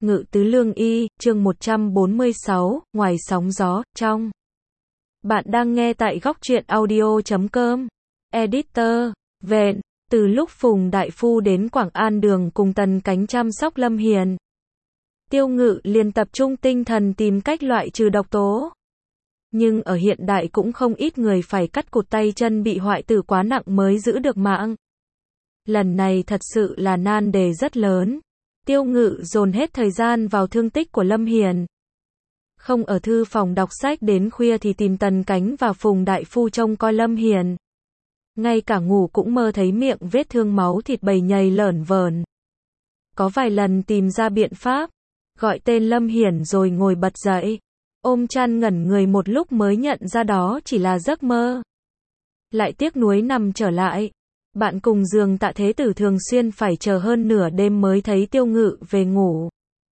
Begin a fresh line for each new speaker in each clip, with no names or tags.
Ngự tứ lương y, chương 146, ngoài sóng gió, trong. Bạn đang nghe tại góc truyện audio.com. Editor, Vện, từ lúc Phùng Đại Phu đến Quảng An Đường cùng Tần Cánh chăm sóc Lâm Hiền, Tiêu Ngự liền tập trung tinh thần tìm cách loại trừ độc tố. Nhưng ở hiện đại cũng không ít người phải cắt cụt tay chân bị hoại tử quá nặng mới giữ được mạng. Lần này thật sự là nan đề rất lớn. Tiêu Ngự dồn hết thời gian vào thương tích của Lâm Hiền. Không ở thư phòng đọc sách đến khuya thì tìm Tần Cánh và Phùng Đại Phu trông coi Lâm Hiền. Ngay cả ngủ cũng mơ thấy miệng vết thương máu thịt bầy nhầy lởn vởn. Có vài lần tìm ra biện pháp, gọi tên Lâm Hiền rồi ngồi bật dậy, ôm chăn ngẩn người một lúc mới nhận ra đó chỉ là giấc mơ. Lại tiếc nuối nằm trở lại. Bạn cùng giường Tạ Thế Tử thường xuyên phải chờ hơn nửa đêm mới thấy Tiêu Ngự về ngủ.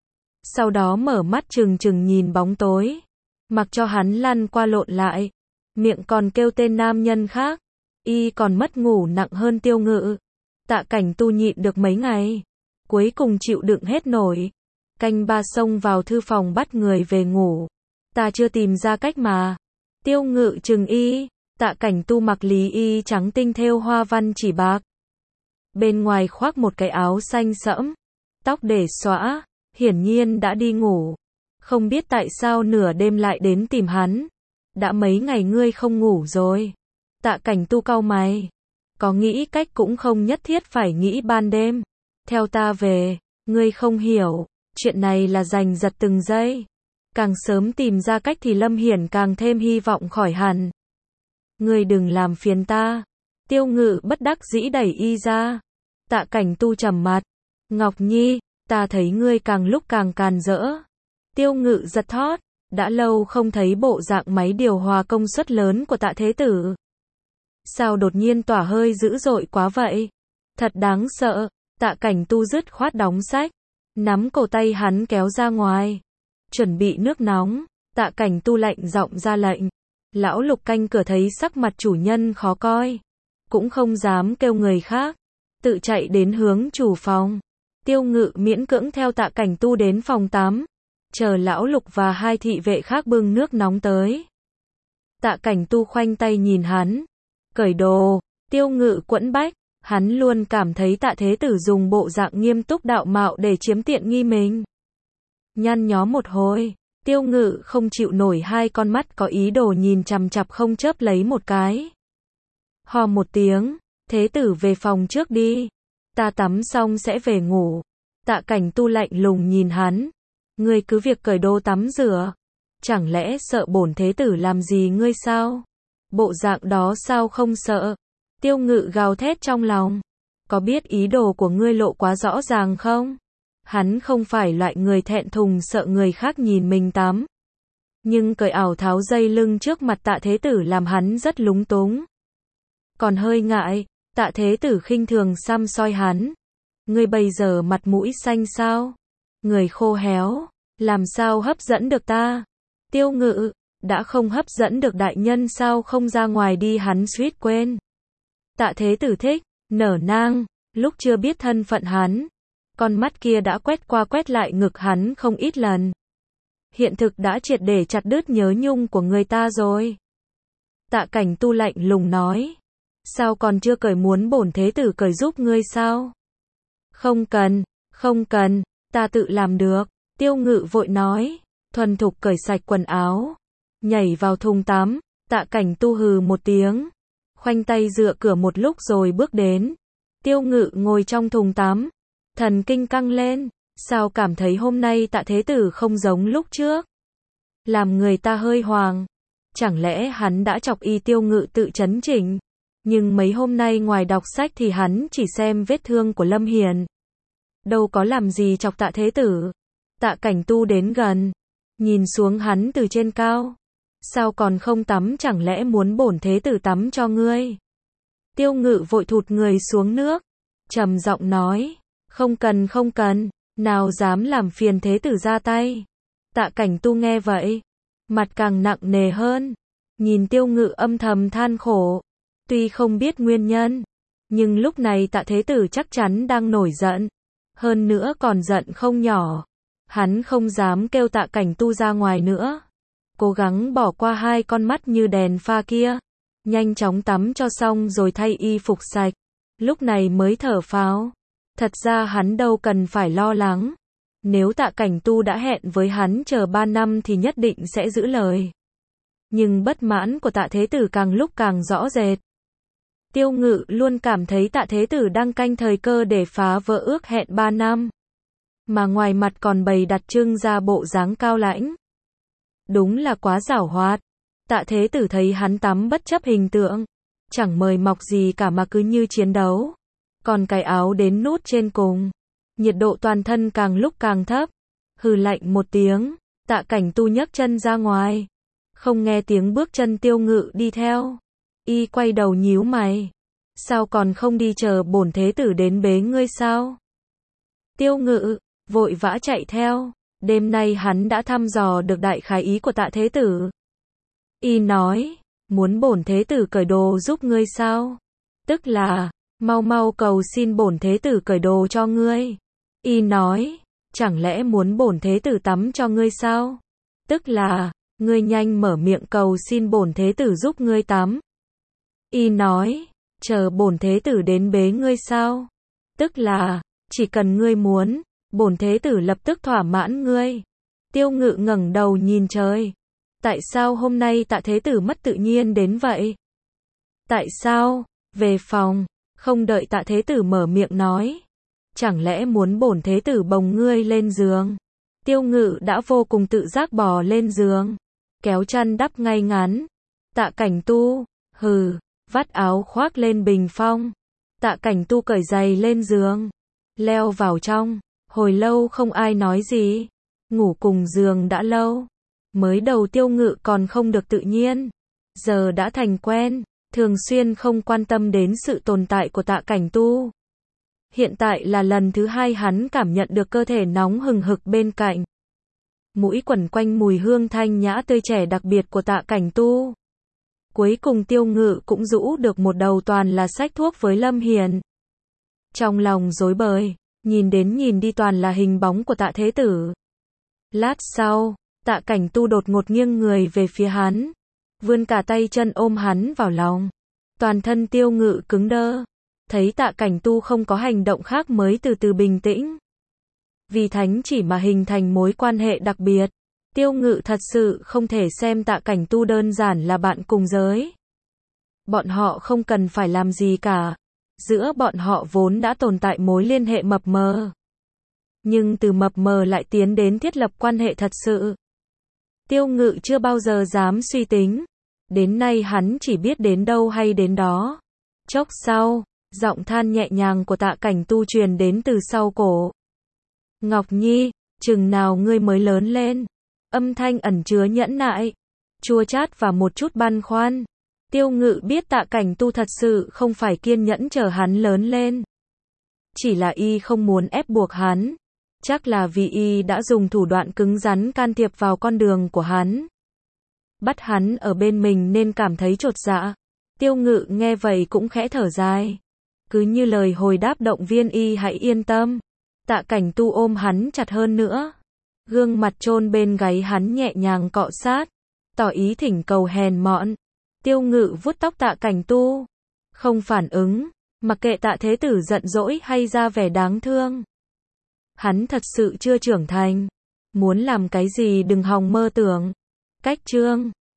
Sau đó mở mắt trừng trừng nhìn bóng tối, mặc cho hắn lăn qua lộn lại, miệng còn kêu tên nam nhân khác, y còn mất ngủ nặng hơn Tiêu Ngự. Tạ Cảnh Tu nhịn được mấy ngày, cuối cùng chịu đựng hết nổi, canh ba xông vào thư phòng bắt người về ngủ. Ta chưa tìm ra cách mà. Tiêu Ngự trừng y. Tạ Cảnh Tu mặc lý y trắng tinh thêu hoa văn chỉ bạc. Bên ngoài khoác một cái áo xanh sẫm, tóc để xõa, hiển nhiên đã đi ngủ. Không biết tại sao nửa đêm lại đến tìm hắn. Đã mấy ngày ngươi không ngủ rồi. Tạ Cảnh Tu cau mày. Có nghĩ cách cũng không nhất thiết phải nghĩ ban đêm. Theo ta về, ngươi không hiểu, chuyện này là giành giật từng giây. Càng sớm tìm ra cách thì Lâm Hiển càng thêm hy vọng khỏi hẳn. Ngươi đừng làm phiền ta. Tiêu Ngự bất đắc dĩ đẩy y ra. Tạ Cảnh Tu trầm mặt. Ngọc Nhi, ta thấy ngươi càng lúc càng càn rỡ. Tiêu Ngự giật thót. Đã lâu không thấy bộ dạng máy điều hòa công suất lớn của Tạ Thế Tử. Sao đột nhiên tỏa hơi dữ dội quá vậy? Thật đáng sợ. Tạ Cảnh Tu dứt khoát đóng sách, nắm cổ tay hắn kéo ra ngoài. Chuẩn bị nước nóng. Tạ Cảnh Tu lạnh giọng ra lệnh. Lão Lục canh cửa thấy sắc mặt chủ nhân khó coi, cũng không dám kêu người khác, tự chạy đến hướng chủ phòng. Tiêu Ngự miễn cưỡng theo Tạ Cảnh Tu đến phòng tắm, chờ Lão Lục và hai thị vệ khác bưng nước nóng tới. Tạ Cảnh Tu khoanh tay nhìn hắn, cởi đồ. Tiêu Ngự quẫn bách, hắn luôn cảm thấy Tạ Thế Tử dùng bộ dạng nghiêm túc đạo mạo để chiếm tiện nghi mình. Nhăn nhó một hồi, Tiêu Ngự không chịu nổi hai con mắt có ý đồ nhìn chằm chằm không chớp lấy một cái. Hò một tiếng, Thế Tử về phòng trước đi. Ta tắm xong sẽ về ngủ. Tạ Cảnh Tu lạnh lùng nhìn hắn. Ngươi cứ việc cởi đồ tắm rửa. Chẳng lẽ sợ bổn Thế Tử làm gì ngươi sao? Bộ dạng đó sao không sợ? Tiêu Ngự gào thét trong lòng. Có biết ý đồ của ngươi lộ quá rõ ràng không? Hắn không phải loại người thẹn thùng sợ người khác nhìn mình tắm. Nhưng cởi ảo tháo dây lưng trước mặt Tạ Thế Tử làm hắn rất lúng túng. Còn hơi ngại, Tạ Thế Tử khinh thường săm soi hắn. Ngươi bây giờ mặt mũi xanh sao? Người khô héo, làm sao hấp dẫn được ta? Tiêu Ngự, đã không hấp dẫn được đại nhân sao không ra ngoài đi, hắn suýt quên. Tạ Thế Tử thích, nở nang, lúc chưa biết thân phận hắn. Con mắt kia đã quét qua quét lại ngực hắn không ít lần. Hiện thực đã triệt để chặt đứt nhớ nhung của người ta rồi. Tạ Cảnh Tu lạnh lùng nói. Sao còn chưa cởi, muốn bổn Thế Tử cởi giúp ngươi sao? Không cần, không cần, ta tự làm được. Tiêu Ngự vội nói. Thuần thục cởi sạch quần áo, nhảy vào thùng tắm. Tạ Cảnh Tu hừ một tiếng, khoanh tay dựa cửa một lúc rồi bước đến. Tiêu Ngự ngồi trong thùng tắm, thần kinh căng lên. Sao cảm thấy hôm nay Tạ Thế Tử không giống lúc trước? Làm người ta hơi hoàng. Chẳng lẽ hắn đã chọc y? Tiêu Ngự tự chấn chỉnh. Nhưng mấy hôm nay ngoài đọc sách thì hắn chỉ xem vết thương của Lâm Hiền. Đâu có làm gì chọc Tạ Thế Tử. Tạ Cảnh Tu đến gần, nhìn xuống hắn từ trên cao. Sao còn không tắm, chẳng lẽ muốn bổn Thế Tử tắm cho ngươi? Tiêu Ngự vội thụt người xuống nước, trầm giọng nói. Không cần không cần, nào dám làm phiền Thế Tử ra tay. Tạ Cảnh Tu nghe vậy, mặt càng nặng nề hơn, nhìn Tiêu Ngự âm thầm than khổ. Tuy không biết nguyên nhân, nhưng lúc này Tạ Thế Tử chắc chắn đang nổi giận, hơn nữa còn giận không nhỏ. Hắn không dám kêu Tạ Cảnh Tu ra ngoài nữa. Cố gắng bỏ qua hai con mắt như đèn pha kia. Nhanh chóng tắm cho xong rồi thay y phục sạch. Lúc này mới thở phào. Thật ra hắn đâu cần phải lo lắng. Nếu Tạ Cảnh Tu đã hẹn với hắn chờ 3 năm thì nhất định sẽ giữ lời. Nhưng bất mãn của Tạ Thế Tử càng lúc càng rõ rệt. Tiêu Ngự luôn cảm thấy Tạ Thế Tử đang canh thời cơ để phá vỡ ước hẹn 3 năm. Mà ngoài mặt còn bày đặt trưng ra bộ dáng cao lãnh. Đúng là quá giảo hoạt. Tạ Thế Tử thấy hắn tắm bất chấp hình tượng. Chẳng mời mọc gì cả mà cứ như chiến đấu. Còn cái áo đến nút trên cùng. Nhiệt độ toàn thân càng lúc càng thấp. Hừ lạnh một tiếng. Tạ Cảnh Tu nhấc chân ra ngoài. Không nghe tiếng bước chân Tiêu Ngự đi theo. Y quay đầu nhíu mày. Sao còn không đi chờ bổn thế tử đến bế ngươi sao? Tiêu Ngự vội vã chạy theo. Đêm nay hắn đã thăm dò được đại khái ý của Tạ Thế Tử. Y nói, muốn bổn thế tử cởi đồ giúp ngươi sao? Tức là, mau mau cầu xin bổn thế tử cởi đồ cho ngươi. Y nói, chẳng lẽ muốn bổn thế tử tắm cho ngươi sao? Tức là, ngươi nhanh mở miệng cầu xin bổn thế tử giúp ngươi tắm. Y nói, chờ bổn thế tử đến bế ngươi sao? Tức là, chỉ cần ngươi muốn, bổn thế tử lập tức thỏa mãn ngươi. Tiêu Ngự ngẩng đầu nhìn trời. Tại sao hôm nay Tạ Thế Tử mất tự nhiên đến vậy? Tại sao? Về phòng, không đợi Tạ Thế Tử mở miệng nói. Chẳng lẽ muốn bổn thế tử bồng ngươi lên giường? Tiêu Ngự đã vô cùng tự giác bò lên giường. Kéo chăn đắp ngay ngắn. Tạ Cảnh Tu, hừ, vắt áo khoác lên bình phong. Tạ Cảnh Tu cởi giày lên giường. Leo vào trong. Hồi lâu không ai nói gì. Ngủ cùng giường đã lâu. Mới đầu Tiêu Ngự còn không được tự nhiên. Giờ đã thành quen. Thường xuyên không quan tâm đến sự tồn tại của Tạ Cảnh Tu. Hiện tại là lần thứ hai hắn cảm nhận được cơ thể nóng hừng hực bên cạnh. Mũi quẩn quanh mùi hương thanh nhã tươi trẻ đặc biệt của Tạ Cảnh Tu. Cuối cùng Tiêu Ngự cũng rũ được một đầu toàn là sách thuốc với Lâm Hiền. Trong lòng rối bời, nhìn đến nhìn đi toàn là hình bóng của Tạ Thế Tử. Lát sau, Tạ Cảnh Tu đột ngột nghiêng người về phía hắn. Vươn cả tay chân ôm hắn vào lòng. Toàn thân Tiêu Ngự cứng đơ. Thấy Tạ Cảnh Tu không có hành động khác mới từ từ bình tĩnh. Vì thánh chỉ mà hình thành mối quan hệ đặc biệt. Tiêu Ngự thật sự không thể xem Tạ Cảnh Tu đơn giản là bạn cùng giới. Bọn họ không cần phải làm gì cả. Giữa bọn họ vốn đã tồn tại mối liên hệ mập mờ. Nhưng từ mập mờ lại tiến đến thiết lập quan hệ thật sự. Tiêu Ngự chưa bao giờ dám suy tính. Đến nay hắn chỉ biết đến đâu hay đến đó. Chốc sau, giọng than nhẹ nhàng của Tạ Cảnh Tu truyền đến từ sau cổ. Ngọc Nhi, chừng nào ngươi mới lớn lên? Âm thanh ẩn chứa nhẫn nại, chua chát và một chút băn khoăn. Tiêu Ngự biết Tạ Cảnh Tu thật sự không phải kiên nhẫn chờ hắn lớn lên. Chỉ là y không muốn ép buộc hắn. Chắc là vì y đã dùng thủ đoạn cứng rắn can thiệp vào con đường của hắn. Bắt hắn ở bên mình nên cảm thấy chột dạ. Tiêu Ngự nghe vậy cũng khẽ thở dài. Cứ như lời hồi đáp động viên y hãy yên tâm. Tạ Cảnh Tu ôm hắn chặt hơn nữa. Gương mặt chôn bên gáy hắn nhẹ nhàng cọ sát. Tỏ ý thỉnh cầu hèn mọn. Tiêu Ngự vuốt tóc Tạ Cảnh Tu. Không phản ứng. Mặc kệ Tạ Thế Tử giận dỗi hay ra vẻ đáng thương. Hắn thật sự chưa trưởng thành. Muốn làm cái gì đừng hòng mơ tưởng. Cách chương